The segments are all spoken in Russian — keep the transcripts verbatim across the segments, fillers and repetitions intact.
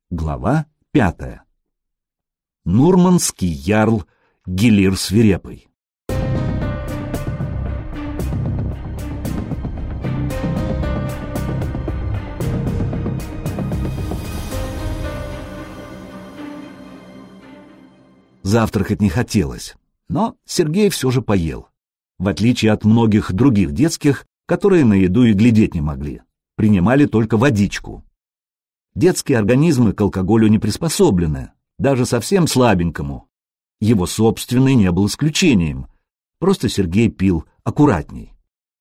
Глава пятая. Нурманский ярл Гелир Свирепый. Завтракать не хотелось, но Сергей все же поел, в отличие от многих других детских, которые на еду и глядеть не могли, принимали только водичку. Детские организмы к алкоголю не приспособлены, даже совсем слабенькому. Его собственный не был исключением, просто Сергей пил аккуратней.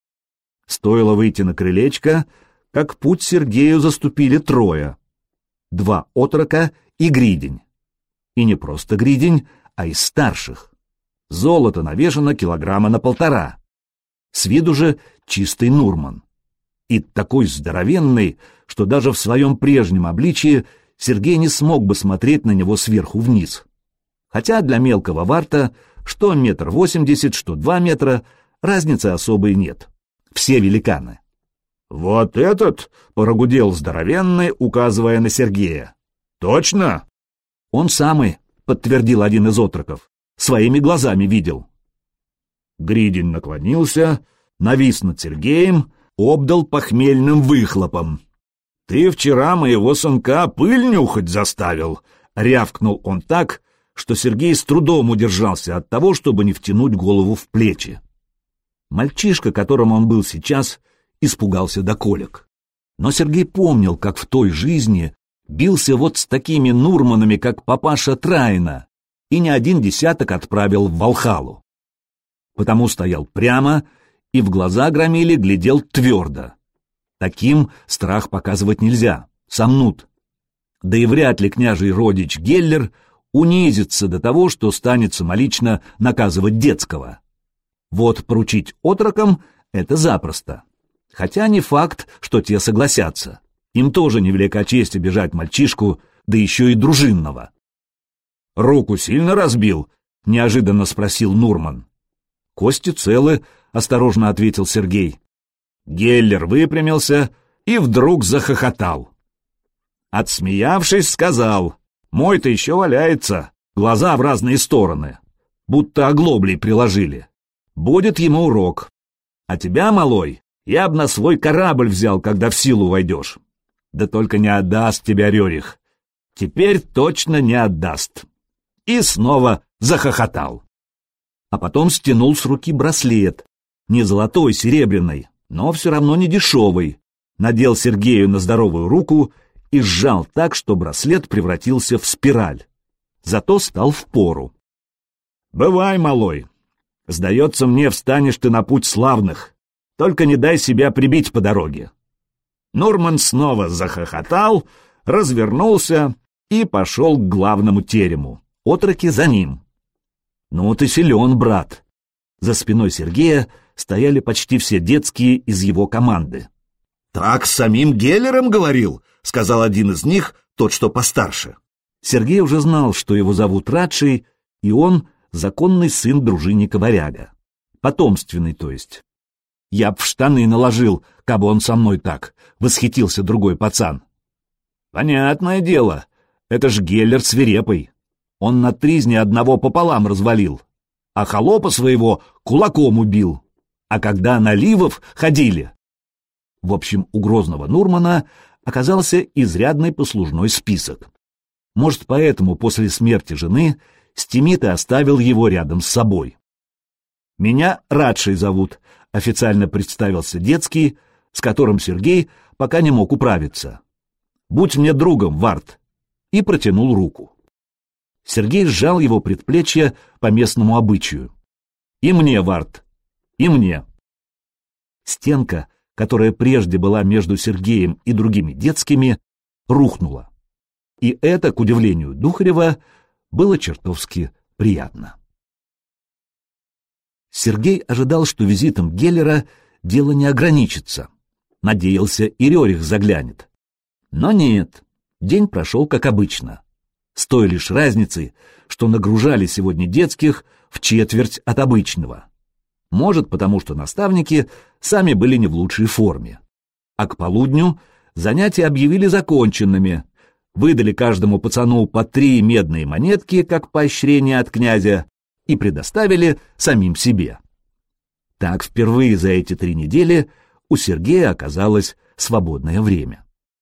Стоило выйти на крылечко, как путь Сергею заступили трое. Два отрока и гридень. И не просто гридень, а из старших. Золото навешано килограмма на полтора. С виду же чистый Нурман. И такой здоровенный, что даже в своем прежнем обличии Сергей не смог бы смотреть на него сверху вниз. Хотя для мелкого варта, что метр восемьдесят, что два метра, разницы особой нет. Все великаны. «Вот этот?» — прогудел здоровенный, указывая на Сергея. «Точно?» «Он самый», — подтвердил один из отроков. «Своими глазами видел». Гридень наклонился, навис над Сергеем, обдал похмельным выхлопом. «Ты вчера моего сынка пыль нюхать заставил!» — рявкнул он так, что Сергей с трудом удержался от того, чтобы не втянуть голову в плечи. Мальчишка, которым он был сейчас, испугался до колик. Но Сергей помнил, как в той жизни бился вот с такими Нурманами, как папаша Трайна, и не один десяток отправил в Валхалу. Потому стоял прямо и в глаза громили глядел твердо. Таким страх показывать нельзя, сомнут. Да и вряд ли княжий родич Геллер унизится до того, что станет самолично наказывать детского. Вот поручить отрокам — это запросто. Хотя не факт, что те согласятся. Им тоже невелика честь обижать мальчишку, да еще и дружинного. «Руку сильно разбил?» — неожиданно спросил Нурман. «Кости целы», — осторожно ответил Сергей. Геллер выпрямился и вдруг захохотал. Отсмеявшись, сказал: «Мой-то еще валяется, глаза в разные стороны, будто оглоблей приложили. Будет ему урок. А тебя, малой, я б на свой корабль взял, когда в силу войдешь. Да только не отдаст тебя Рерих. Теперь точно не отдаст». И снова захохотал. А потом стянул с руки браслет, не золотой, серебряный, но все равно не дешевый, надел Сергею на здоровую руку и сжал так, что браслет превратился в спираль. Зато стал впору. «Бывай, малой. Сдается мне, встанешь ты на путь славных. Только не дай себя прибить по дороге». Нурман снова захохотал, развернулся и пошел к главному терему. Отроки за ним. «Ну ты силен, брат». За спиной Сергея стояли почти все детские из его команды. «Так с самим Геллером говорил», — сказал один из них, тот, что постарше. Сергей уже знал, что его зовут Радший, и он законный сын дружинника-варяга. Потомственный, то есть. «Я б в штаны наложил, кабы он со мной так», — восхитился другой пацан. «Понятное дело, это ж Геллер Свирепый. Он на тризне одного пополам развалил, а холопа своего кулаком убил. А когда на Ливов ходили...» В общем, у грозного Нурмана оказался изрядный послужной список. Может, поэтому после смерти жены Стимит и оставил его рядом с собой. «Меня Радший зовут», — официально представился детский, с которым Сергей пока не мог управиться. «Будь мне другом, Варт», и протянул руку. Сергей сжал его предплечье по местному обычаю. «И мне, Варт, и мне». Стенка, которая прежде была между Сергеем и другими детскими, рухнула. И это, к удивлению Духарева, было чертовски приятно. Сергей ожидал, что визитом Геллера дело не ограничится. Надеялся, и Рерих заглянет. Но нет, день прошел как обычно. С той лишь разницей, что нагружали сегодня детских в четверть от обычного. Может, потому что наставники сами были не в лучшей форме. А к полудню занятия объявили законченными. выдали каждому пацану по три медные монетки, как поощрение от князя, и предоставили самим себе. Так впервые за эти три недели у Сергея оказалось свободное время.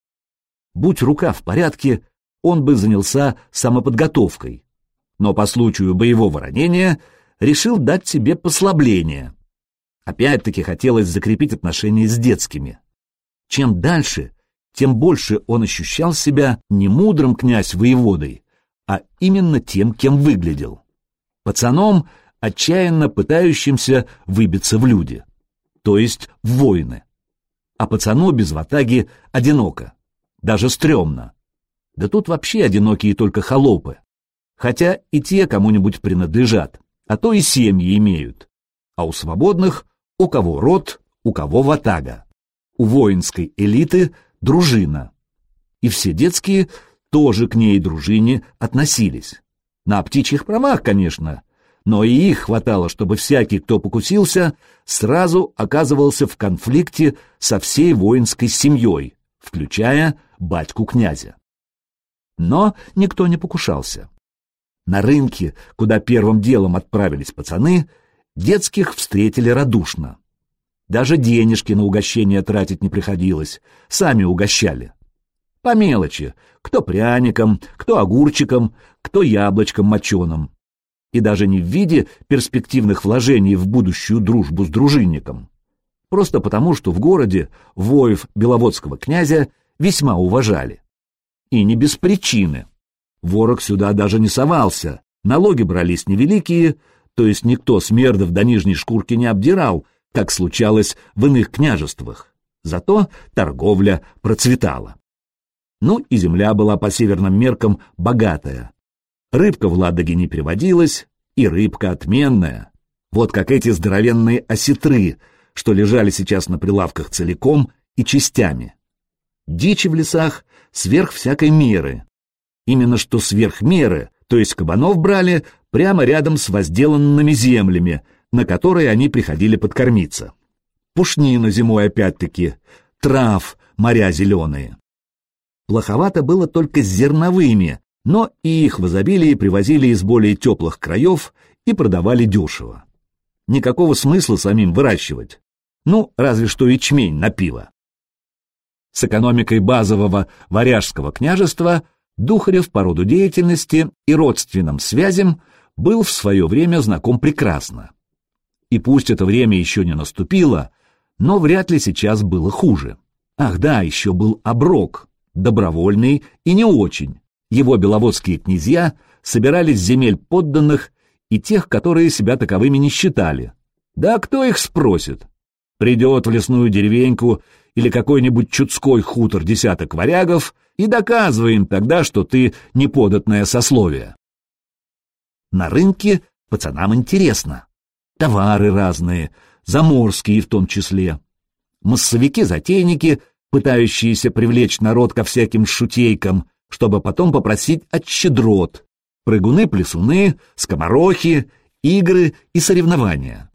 Будь рука в порядке, он бы занялся самоподготовкой, но по случаю боевого ранения решил дать себе послабление. Опять-таки хотелось закрепить отношения с детскими. Чем дальше, тем больше он ощущал себя не мудрым князь-воеводой, а именно тем, кем выглядел. Пацаном, отчаянно пытающимся выбиться в люди, то есть в воины. А пацану без ватаги одиноко, даже стрёмно. Да тут вообще одинокие только холопы, хотя и те кому-нибудь принадлежат, а то и семьи имеют. А у свободных у кого род, у кого ватага. У воинской элиты дружина. И все детские тоже к ней дружине относились. На птичьих промах, конечно, но и их хватало, чтобы всякий, кто покусился, сразу оказывался в конфликте со всей воинской семьей, включая батьку князя. Но никто не покушался. На рынке, куда первым делом отправились пацаны, детских встретили радушно. Даже денежки на угощение тратить не приходилось, сами угощали. По мелочи, кто пряником, кто огурчиком, кто яблочком моченым. И даже не в виде перспективных вложений в будущую дружбу с дружинником. Просто потому, что в городе воев беловодского князя весьма уважали. И не без причины. Ворог сюда даже не совался, налоги брались невеликие, то есть никто смердов до нижней шкурки не обдирал, как случалось в иных княжествах. Зато торговля процветала. Ну и земля была по северным меркам богатая. Рыбка в Ладоге не переводилась, и рыбка отменная. Вот как эти здоровенные осетры, что лежали сейчас на прилавках целиком и частями. Дичи в лесах сверх всякой меры. Именно что сверх меры, то есть кабанов брали прямо рядом с возделанными землями, на которые они приходили подкормиться. Пушнина зимой опять-таки, трав, моря зеленые. Плоховато было только с зерновыми, но и их в изобилии привозили из более теплых краев и продавали дешево. Никакого смысла самим выращивать. Ну, разве что ячмень на пиво. С экономикой базового варяжского княжества Духарев по роду деятельности и родственным связям был в свое время знаком прекрасно. И пусть это время еще не наступило, но вряд ли сейчас было хуже. Ах да, еще был оброк, добровольный и не очень. Его беловодские князья собирались с земель подданных и тех, которые себя таковыми не считали. Да кто их спросит? Придет в лесную деревеньку или какой-нибудь чудской хутор десяток варягов и доказывай им тогда, что ты неподатное сословие. На рынке пацанам интересно. Товары разные, заморские в том числе. Массовики-затейники, пытающиеся привлечь народ ко всяким шутейкам, чтобы потом попросить от щедрот, прыгуны-плясуны, скоморохи, игры и соревнования.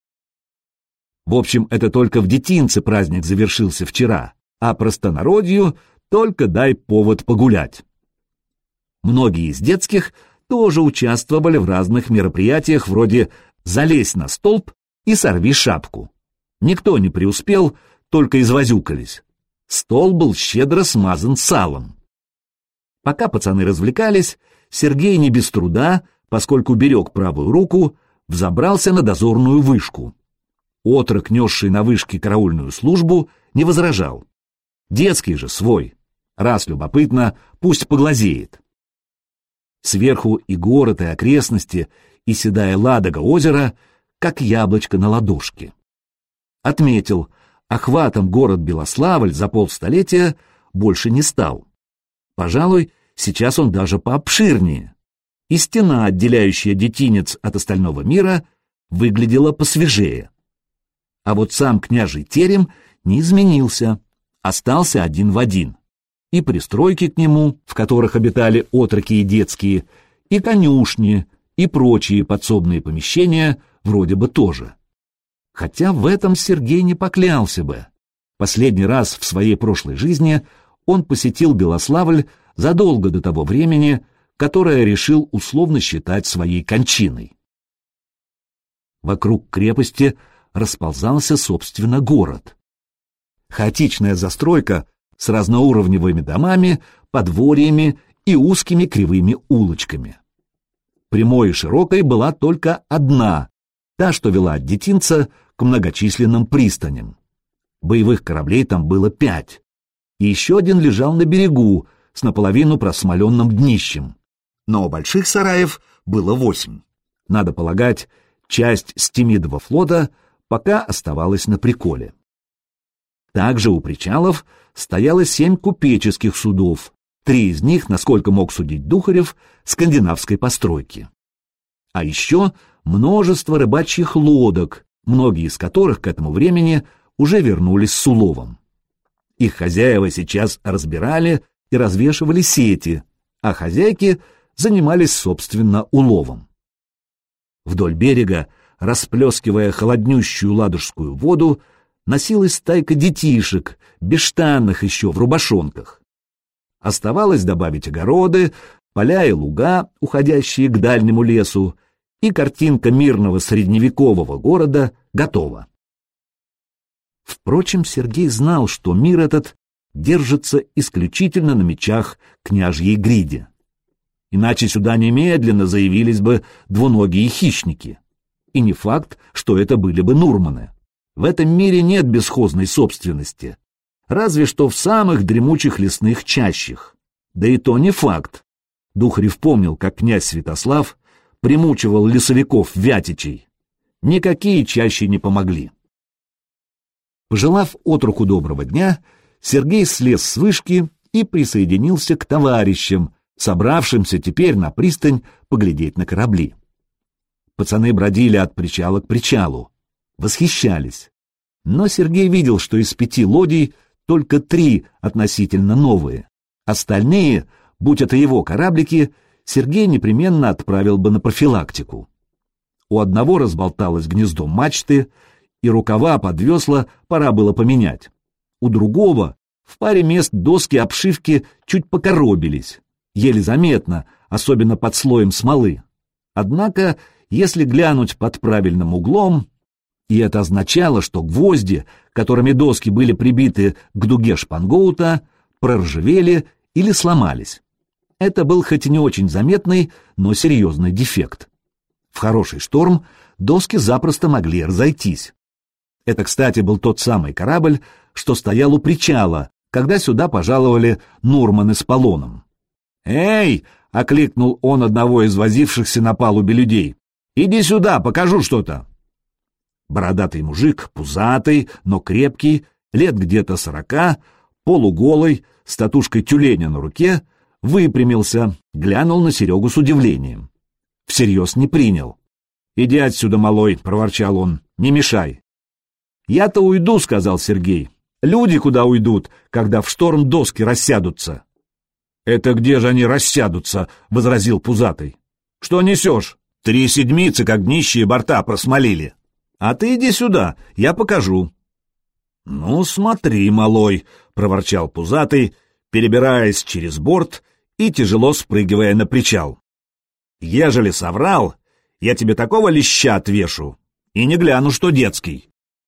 В общем, это только в детинце праздник завершился вчера, а простонародью только дай повод погулять. Многие из детских тоже участвовали в разных мероприятиях вроде «залезь на столб и сорви шапку». Никто не преуспел, только извозюкались. Стол был щедро смазан салом. Пока пацаны развлекались, Сергей не без труда, поскольку берег правую руку, взобрался на дозорную вышку. Отрок, несший на вышке караульную службу, не возражал. Детский же свой. Раз любопытно, пусть поглазеет. Сверху и город, и окрестности, и седая Ладога озера, как яблочко на ладошке. Отметил, охватом город Белославль за полстолетия больше не стал. Пожалуй, сейчас он даже пообширнее. И стена, отделяющая детинец от остального мира, выглядела посвежее. А вот сам княжий терем не изменился, остался один в один. И пристройки к нему, в которых обитали отроки и детские, и конюшни, и прочие подсобные помещения вроде бы тоже. Хотя в этом Сергей не поклялся бы. Последний раз в своей прошлой жизни он посетил Белославль задолго до того времени, которое решил условно считать своей кончиной. Вокруг крепости расползался, собственно, город. Хаотичная застройка с разноуровневыми домами, подворьями и узкими кривыми улочками. Прямой и широкой была только одна, та, что вела от детинца к многочисленным пристаням. Боевых кораблей там было пять, и еще один лежал на берегу с наполовину просмоленным днищем. Но больших сараев было восемь. Надо полагать, часть Стемидова флота пока оставалась на приколе. Также у причалов стояло семь купеческих судов, три из них, насколько мог судить Духарев, скандинавской постройки. А еще множество рыбачьих лодок, многие из которых к этому времени уже вернулись с уловом. Их хозяева сейчас разбирали и развешивали сети, а хозяйки занимались, собственно, уловом. Вдоль берега, расплескивая холоднющую ладожскую воду, носилась стайка детишек, бесштанных еще в рубашонках. Оставалось добавить огороды, поля и луга, уходящие к дальнему лесу, и картинка мирного средневекового города готова. Впрочем, Сергей знал, что мир этот держится исключительно на мечах княжьей гриди. Иначе сюда немедленно заявились бы двуногие хищники. И не факт, что это были бы нурманы. В этом мире нет бесхозной собственности, разве что в самых дремучих лесных чащах. Да и то не факт. Духарев помнил, как князь Святослав примучивал лесовиков вятичей. Никакие чащи не помогли. Пожелав отроку доброго дня, Сергей слез с вышки и присоединился к товарищам, собравшимся теперь на пристань поглядеть на корабли. Пацаны бродили от причала к причалу, восхищались. Но Сергей видел, что из пяти лодий только три относительно новые. Остальные, будь это его кораблики, Сергей непременно отправил бы на профилактику. У одного разболталось гнездо мачты, и рукава под весла пора было поменять. У другого в паре мест доски обшивки чуть покоробились, еле заметно, особенно под слоем смолы. Однако, если глянуть под правильным углом, и это означало, что гвозди, которыми доски были прибиты к дуге шпангоута, проржавели или сломались. Это был хоть и не очень заметный, но серьезный дефект. В хороший шторм доски запросто могли разойтись. Это, кстати, был тот самый корабль, что стоял у причала, когда сюда пожаловали нурманы с полоном. «Эй!» — окликнул он одного из возившихся на палубе людей. «Иди сюда, покажу что-то!» Бородатый мужик, пузатый, но крепкий, лет где-то сорока, полуголый, с татушкой тюленя на руке, выпрямился, глянул на Серегу с удивлением. Всерьез не принял. «Иди отсюда, малой!» — проворчал он. «Не мешай!» «Я-то уйду», — сказал Сергей. «Люди куда уйдут, когда в шторм доски рассядутся?» «Это где же они рассядутся?» — возразил пузатый. «Что несешь? Три седмицы, как днищие борта просмолили. А ты иди сюда, я покажу». «Ну, смотри, малой», — проворчал пузатый, перебираясь через борт и тяжело спрыгивая на причал. «Ежели соврал, я тебе такого леща отвешу, и не гляну, что детский».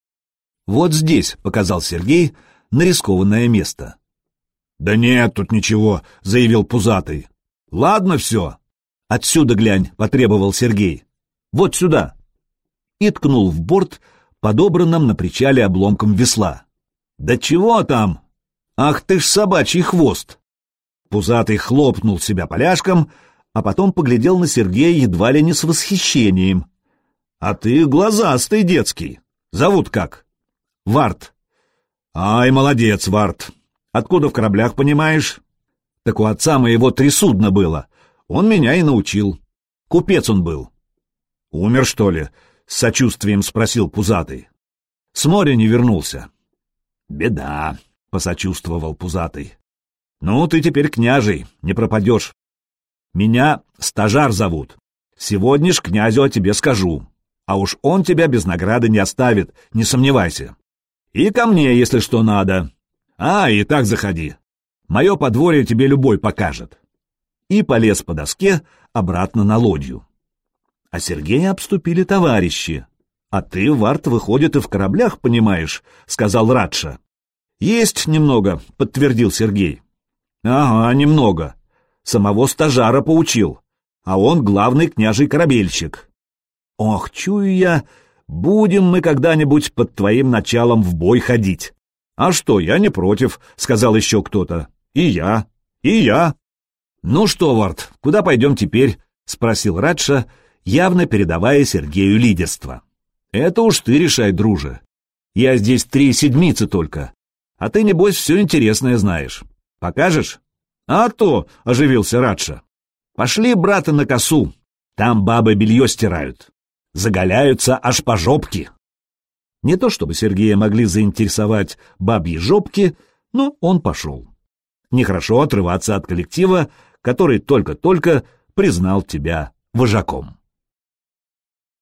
«Вот здесь», — показал Сергей, — «на рискованное место». «Да нет тут ничего», — заявил пузатый. «Ладно все». «Отсюда глянь», — потребовал Сергей. «Вот сюда». И ткнул в борт подобранным на причале обломком весла. «Да чего там? Ах ты ж собачий хвост!» Пузатый хлопнул себя поляшком, а потом поглядел на Сергея едва ли не с восхищением. «А ты глазастый детский. Зовут как?» «Варт». «Ай, молодец, Варт. Откуда в кораблях понимаешь?» «Так у отца моего три судна было. Он меня и научил. Купец он был». «Умер, что ли?» — с сочувствием спросил пузатый. «С моря не вернулся». «Беда», — посочувствовал пузатый. «Ну, ты теперь княжий, не пропадешь. Меня стажар зовут. Сегодня ж князю о тебе скажу. А уж он тебя без награды не оставит, не сомневайся. И ко мне, если что надо. А, и так заходи. Мое подворье тебе любой покажет. И полез по доске обратно на лодью. А Сергея обступили товарищи. «А ты, Варт, выходит, и в кораблях понимаешь», — сказал Радша. «Есть немного», — подтвердил Сергей. «Ага, немного. Самого стажара поучил, а он главный княжий корабельщик. Ох, чую я, будем мы когда-нибудь под твоим началом в бой ходить». «А что, я не против», — сказал еще кто-то. «И я, и я». «Ну что, Варт, куда пойдем теперь?» — спросил Радша, явно передавая Сергею лидерство. «Это уж ты решай, друже. Я здесь три седмицы только, а ты, небось, все интересное знаешь. Покажешь?» «А то», — оживился Радша. «Пошли, брата, на косу. Там бабы белье стирают. Заголяются аж по жопке». Не то чтобы Сергея могли заинтересовать бабьи жопки, но он пошел. Нехорошо отрываться от коллектива, который только-только признал тебя вожаком.